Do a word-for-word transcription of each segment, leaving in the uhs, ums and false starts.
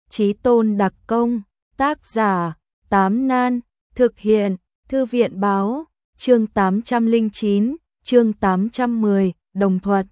Chí tôn đặc công, tác giả, Tám Nan, thực hiện, Thư viện báo, chương tám trăm lẻ chín, chương tám trăm mười, đồng thuật.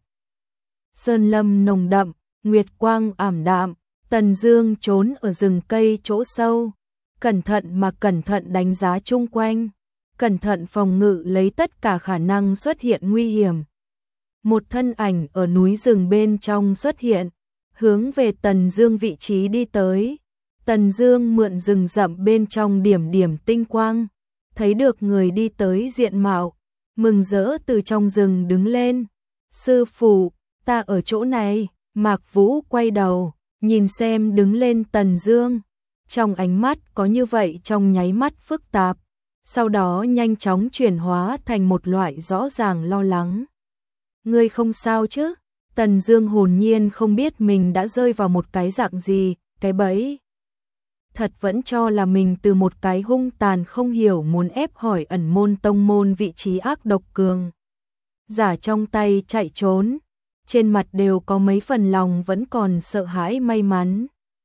Sơn lâm nồng đậm, nguyệt quang ảm đạm, Tần Dương trốn ở rừng cây chỗ sâu, cẩn thận mà cẩn thận đánh giá chung quanh, cẩn thận phòng ngự lấy tất cả khả năng xuất hiện nguy hiểm. Một thân ảnh ở núi rừng bên trong xuất hiện, hướng về Tần Dương vị trí đi tới. Tần Dương mượn rừng rậm bên trong điểm điểm tinh quang, thấy được người đi tới diện mạo, mừng rỡ từ trong rừng đứng lên. Sư phụ, ta ở chỗ này. Mạc Vũ quay đầu, nhìn xem đứng lên Tần Dương, trong ánh mắt có như vậy trong nháy mắt phức tạp, sau đó nhanh chóng chuyển hóa thành một loại rõ ràng lo lắng. Ngươi không sao chứ? Tần Dương hồn nhiên không biết mình đã rơi vào một cái dạng gì, cái bẫy. Thật vẫn cho là mình từ một cái hung tàn không hiểu muốn ép hỏi ẩn môn tông môn vị trí ác độc cường giả trong tay chạy trốn, trên mặt đều có mấy phần lòng vẫn còn sợ hãi may mắn.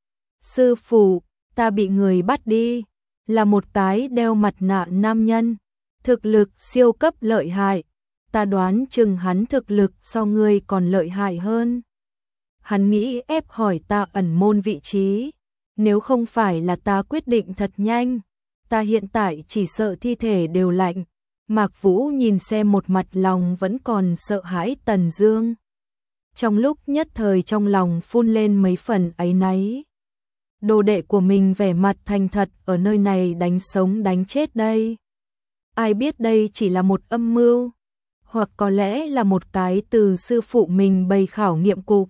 Sư phụ, ta bị người bắt đi, là một cái đeo mặt nạ nam nhân, thực lực siêu cấp lợi hại, ta đoán chừng hắn thực lực so ngươi còn lợi hại hơn. Hắn nghĩ ép hỏi ta ẩn môn vị trí, nếu không phải là ta quyết định thật nhanh, ta hiện tại chỉ sợ thi thể đều lạnh. Mạc Vũ nhìn xem một mặt lòng vẫn còn sợ hãi Tần Dương, trong lúc nhất thời trong lòng phun lên mấy phần áy náy. Đồ đệ của mình vẻ mặt thành thật ở nơi này đánh sống đánh chết đây. Ai biết đây chỉ là một âm mưu, hoặc có lẽ là một cái từ sư phụ mình bày khảo nghiệm cục.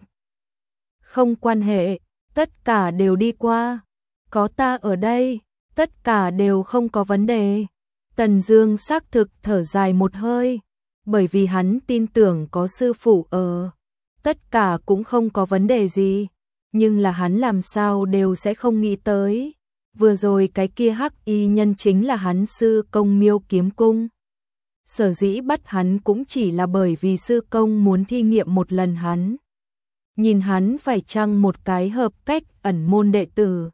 Không quan hệ, tất cả đều đi qua, có ta ở đây, tất cả đều không có vấn đề. Tần Dương xác thực thở dài một hơi, bởi vì hắn tin tưởng có sư phụ ở, tất cả cũng không có vấn đề gì, nhưng là hắn làm sao đều sẽ không nghĩ tới, vừa rồi cái kia hắc y nhân chính là hắn sư công Miêu Kiếm Cung. Sở dĩ bắt hắn cũng chỉ là bởi vì sư công muốn thi nghiệm một lần hắn, nhìn hắn phải chăng một cái hợp cách ẩn môn đệ tử.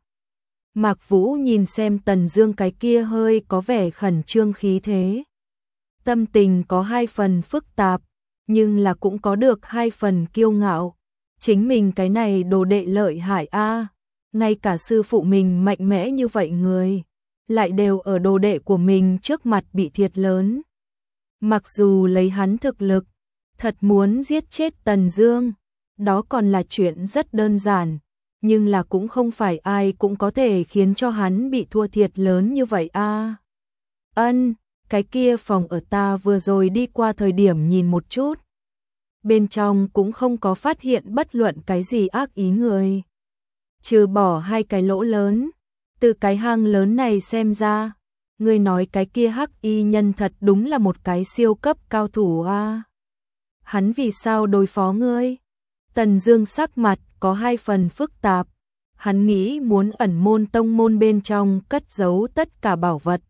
Mạc Vũ nhìn xem Tần Dương cái kia hơi có vẻ khẩn trương khí thế, tâm tình có hai phần phức tạp, nhưng là cũng có được hai phần kiêu ngạo. Chính mình cái này đồ đệ lợi hại a, ngay cả sư phụ mình mạnh mẽ như vậy người, lại đều ở đồ đệ của mình trước mặt bị thiệt lớn. Mặc dù lấy hắn thực lực, thật muốn giết chết Tần Dương, đó còn là chuyện rất đơn giản, nhưng là cũng không phải ai cũng có thể khiến cho hắn bị thua thiệt lớn như vậy a. Ân, cái kia phòng ở ta vừa rồi đi qua thời điểm nhìn một chút, bên trong cũng không có phát hiện bất luận cái gì ác ý người, trừ bỏ hai cái lỗ lớn. Từ cái hang lớn này xem ra, ngươi nói cái kia hắc y nhân thật đúng là một cái siêu cấp cao thủ a. Hắn vì sao đối phó ngươi? Tần Dương sắc mặt có hai phần phức tạp, hắn nghĩ muốn ẩn môn tông môn bên trong cất giấu tất cả bảo vật.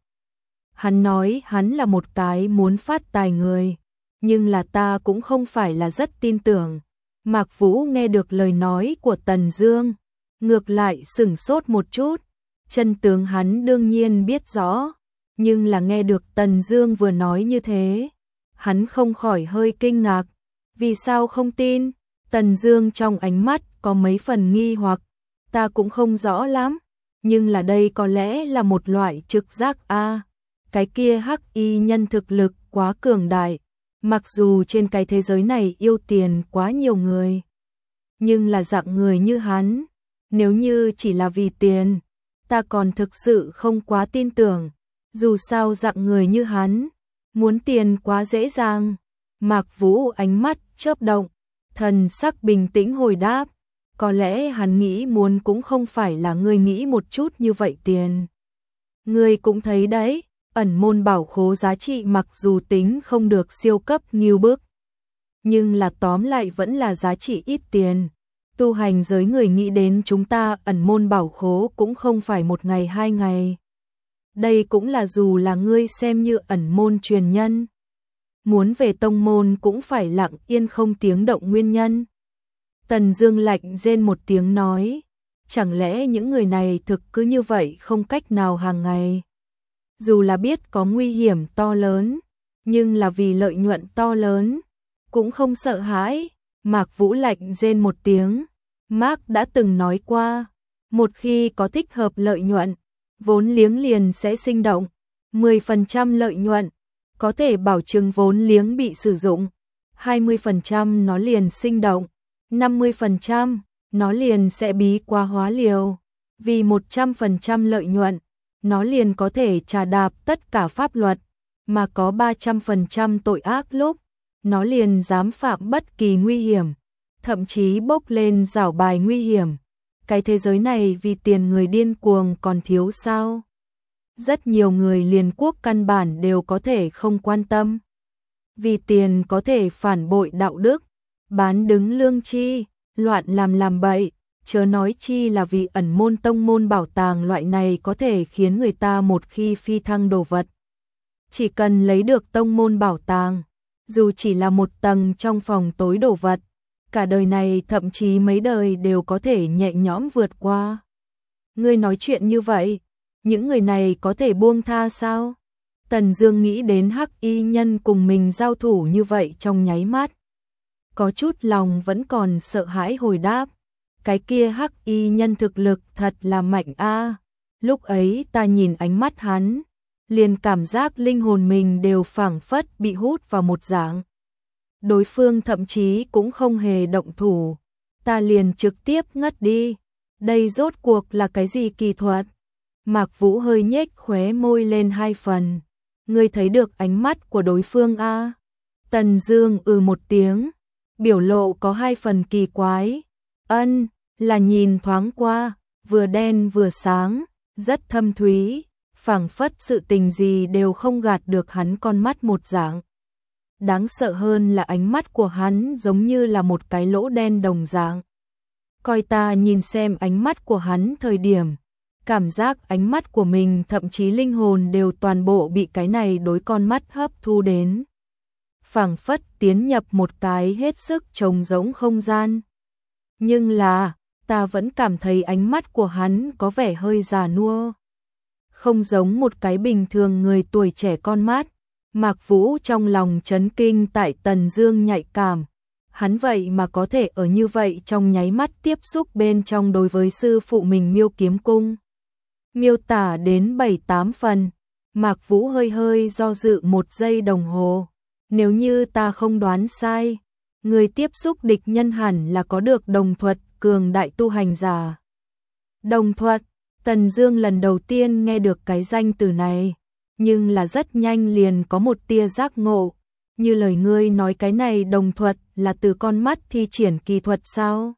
Hắn nói hắn là một cái muốn phát tài người, nhưng là ta cũng không phải là rất tin tưởng. Mạc Vũ nghe được lời nói của Tần Dương, ngược lại sửng sốt một chút, chân tướng hắn đương nhiên biết rõ, nhưng là nghe được Tần Dương vừa nói như thế, hắn không khỏi hơi kinh ngạc. Vì sao không tin? Tần Dương trong ánh mắt có mấy phần nghi hoặc, ta cũng không rõ lắm, nhưng là đây có lẽ là một loại trực giác a. Cái kia hắc y nhân thực lực quá cường đại, mặc dù trên cái thế giới này yêu tiền quá nhiều người, nhưng là dạng người như hắn, nếu như chỉ là vì tiền, ta còn thực sự không quá tin tưởng. Dù sao dạng người như hắn, muốn tiền quá dễ dàng. Mạc Vũ ánh mắt chớp động, thần sắc bình tĩnh hồi đáp, có lẽ hắn nghĩ muốn cũng không phải là ngươi nghĩ một chút như vậy tiền. Ngươi cũng thấy đấy, ẩn môn bảo khố giá trị mặc dù tính không được siêu cấp nghiêu bức, nhưng là tóm lại vẫn là giá trị ít tiền. Tu hành giới người nghĩ đến chúng ta ẩn môn bảo khố cũng không phải một ngày hai ngày. Đây cũng là dù là ngươi xem như ẩn môn truyền nhân, muốn về tông môn cũng phải lặng yên không tiếng động nguyên nhân. Tần Dương lạnh rên một tiếng nói, Chẳng lẽ những người này thực cứ như vậy không cách nào hàng ngày? Dù là biết có nguy hiểm to lớn, nhưng là vì lợi nhuận to lớn, cũng không sợ hãi. Mạc Vũ lạnh rên một tiếng. Mark đã từng nói qua, một khi có thích hợp lợi nhuận, vốn liếng liền sẽ sinh động. mười phần trăm lợi nhuận, có thể bảo chứng vốn liếng bị sử dụng. hai mươi phần trăm nó liền sinh động. năm mươi phần trăm nó liền sẽ bí quá hóa liều. Vì một trăm phần trăm lợi nhuận, nó liền có thể trà đạp tất cả pháp luật. Mà có ba trăm phần trăm tội ác lúc, nó liền dám phạm bất kỳ nguy hiểm, thậm chí bốc lên giảo bài nguy hiểm. Cái thế giới này vì tiền người điên cuồng còn thiếu sao? Rất nhiều người liền quốc căn bản đều có thể không quan tâm. Vì tiền có thể phản bội đạo đức, bán đứng lương tri, loạn làm làm bậy, chớ nói chi là vì ẩn môn tông môn bảo tàng loại này có thể khiến người ta một khi phi thăng đồ vật. Chỉ cần lấy được tông môn bảo tàng, dù chỉ là một tầng trong phòng tối đồ vật, cả đời này thậm chí mấy đời đều có thể nhẹ nhõm vượt qua. Ngươi nói chuyện như vậy, những người này có thể buông tha sao? Tần Dương nghĩ đến Hắc Y Nhân cùng mình giao thủ như vậy trong nháy mắt, có chút lòng vẫn còn sợ hãi hồi đáp, cái kia Hắc Y Nhân thực lực thật là mạnh a. Lúc ấy ta nhìn ánh mắt hắn, liền cảm giác linh hồn mình đều phảng phất bị hút vào một dạng. Đối phương thậm chí cũng không hề động thủ, ta liền trực tiếp ngất đi. Đây rốt cuộc là cái gì kỳ thuật? Mạc Vũ hơi nhếch khóe môi lên hai phần. Ngươi thấy được ánh mắt của đối phương a? Tần Dương ừ một tiếng, biểu lộ có hai phần kỳ quái. Ân, là nhìn thoáng qua, vừa đen vừa sáng, rất thâm thúy, phảng phất sự tình gì đều không gạt được hắn con mắt một dạng. Đáng sợ hơn là ánh mắt của hắn giống như là một cái lỗ đen đồng dạng. Coi ta nhìn xem ánh mắt của hắn thời điểm, cảm giác ánh mắt của mình thậm chí linh hồn đều toàn bộ bị cái này đối con mắt hấp thu đến. Phảng phất tiến nhập một cái hết sức trống rỗng không gian. Nhưng là, ta vẫn cảm thấy ánh mắt của hắn có vẻ hơi già nua. Không giống một cái bình thường người tuổi trẻ con mắt. Mạc Vũ trong lòng chấn kinh tại Tần Dương nhạy cảm. Hắn vậy mà có thể ở như vậy trong nháy mắt tiếp xúc bên trong đối với sư phụ mình Miêu Kiếm Cung. Miêu tả đến bảy tám phần, Mạc Vũ hơi hơi do dự một giây đồng hồ. Nếu như ta không đoán sai, người tiếp xúc địch nhân hẳn là có được đồng thuật cường đại tu hành giả. Đồng thuật, Tần Dương lần đầu tiên nghe được cái danh từ này, nhưng là rất nhanh liền có một tia giác ngộ. Như lời ngươi nói cái này đồng thuật là từ con mắt thi triển kỳ thuật sao?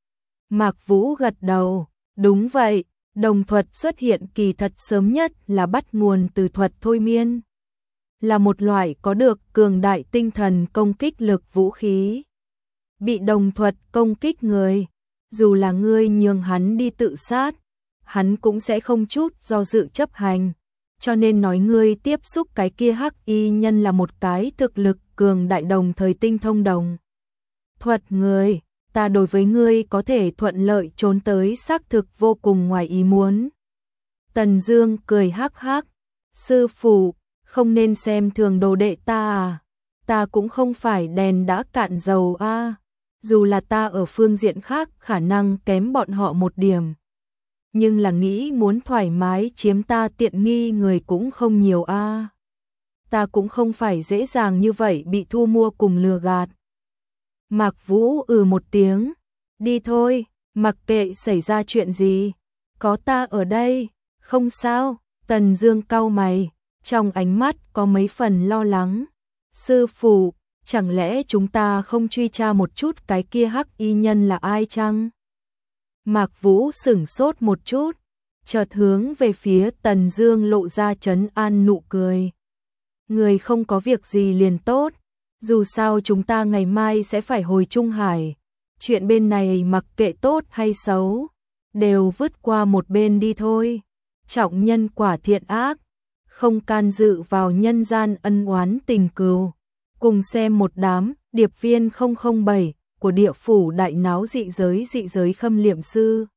Mạc Vũ gật đầu, đúng vậy, đồng thuật xuất hiện kỳ thật sớm nhất là bắt nguồn từ thuật thôi miên. Là một loại có được cường đại tinh thần công kích lực vũ khí. Bị đồng thuật công kích người, dù là ngươi nhường hắn đi tự sát, hắn cũng sẽ không chút do dự chấp hành. Cho nên nói ngươi tiếp xúc cái kia Hắc Y Nhân là một cái thực lực cường đại đồng thời tinh thông đồng thuật người, ta đối với ngươi có thể thuận lợi trốn tới xác thực vô cùng ngoài ý muốn. Tần Dương cười hắc hắc, sư phụ, không nên xem thường đồ đệ ta à, ta cũng không phải đèn đã cạn dầu a, à. Dù là ta ở phương diện khác khả năng kém bọn họ một điểm, nhưng là nghĩ muốn thoải mái chiếm ta tiện nghi người cũng không nhiều a. À. Ta cũng không phải dễ dàng như vậy bị thu mua cùng lừa gạt. Mạc Vũ ừ một tiếng, đi thôi, mặc kệ xảy ra chuyện gì, có ta ở đây, không sao. Tần Dương cau mày, trong ánh mắt có mấy phần lo lắng. Sư phụ, chẳng lẽ chúng ta không truy tra một chút cái kia Hắc Y Nhân là ai chăng? Mạc Vũ sửng sốt một chút, chợt hướng về phía Tần Dương lộ ra trấn an nụ cười. Người không có việc gì liền tốt, dù sao chúng ta ngày mai sẽ phải hồi Trung Hải, chuyện bên này mặc kệ tốt hay xấu, đều vứt qua một bên đi thôi. Trọng nhân quả thiện ác, không can dự vào nhân gian ân oán tình cừu. Cùng xem một đám điệp viên không không bảy của địa phủ đại náo dị giới dị giới khâm liệm sư.